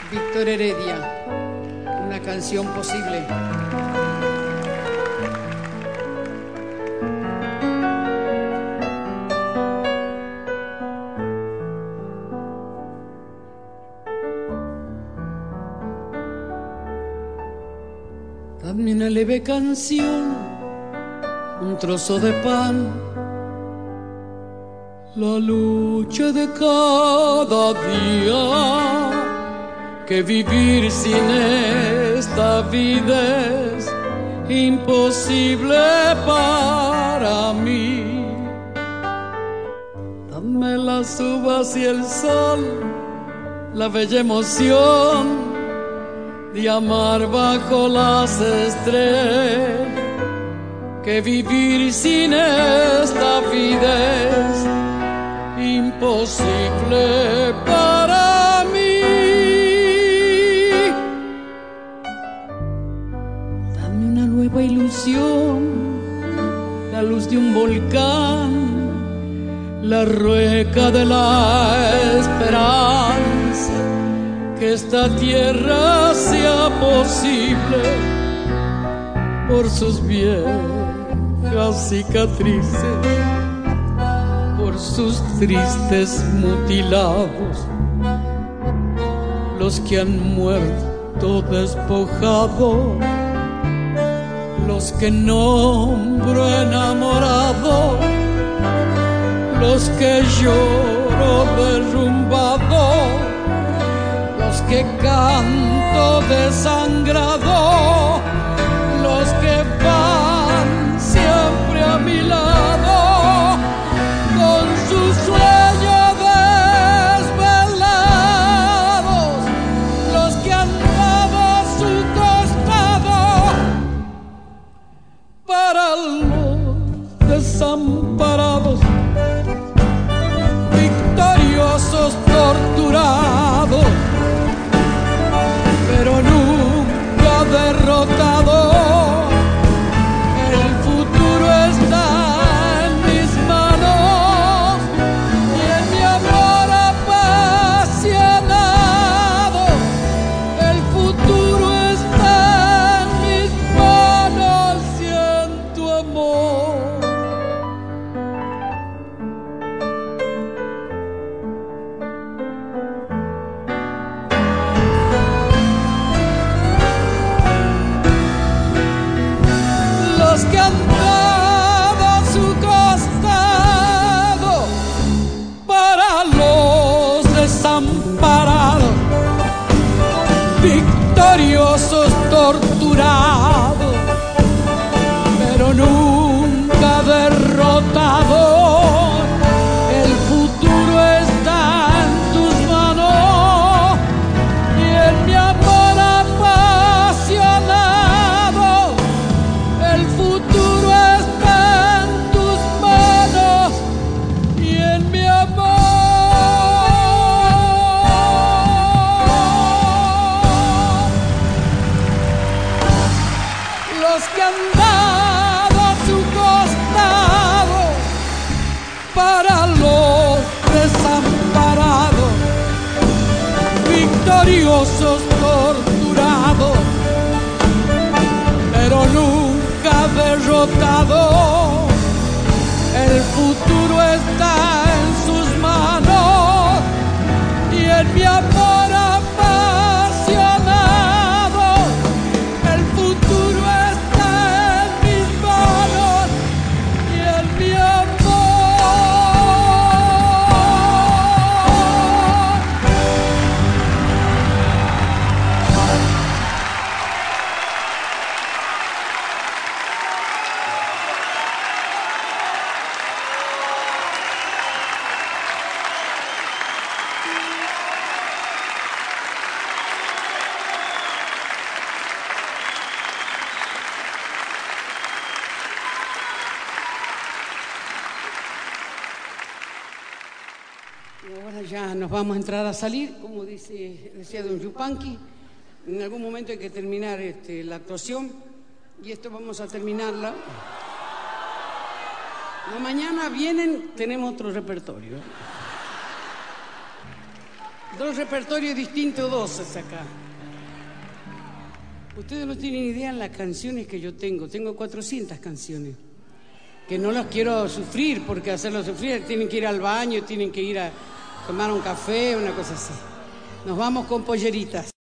Víctor Heredia, una canción posible. Dame una leve canción, un trozo de pan, la lucha de cada día, que vivir sin esta vida es imposible para mí. Dame las uvas y el sol, la bella emoción de amar bajo las estrellas, que vivir sin esta vida es imposible para mí. Dame una nueva ilusión, la luz de un volcán, la rueca de la esperanza, que esta tierra sea posible por sus viejas cicatrices, por sus tristes mutilados, los que han muerto despojados, los que nombro enamorado, los que lloro derrumbado, los que canto desangrado, los que van siempre a mi lado con sus sueños desvelados, los que han dado a su costado para los desamparados, victoriosos torturados, pero nunca derrotados. El futuro está en mis manos y en mi amor apasionado. El futuro está en mis manos y en tu amor. Los que han dado a su costado para los desamparados, victoriosos torturados, pero nunca derrotados. El futuro está en tus manos y en mi amor apasionado. El futuro está en tus manos y en mi amor. Los que han dado a su costado para los desamparados, victoriosos torturados, pero nunca derrotados. El futuro está en sus manos y en mi amor apasionado. El futuro está en mis manos y en mi Y ahora ya nos vamos a entrar a salir, como decía don Yupanqui. En algún momento hay que terminar la actuación y esto vamos a terminarla. Mañana vienen, tenemos otro repertorio. Dos repertorios distintos, dos es acá. Ustedes no tienen idea en las canciones que yo tengo. Tengo 400 canciones. Que no las quiero sufrir, porque hacerlos sufrir tienen que ir al baño, tienen que ir a tomar un café, una cosa así. Nos vamos con Polleritas.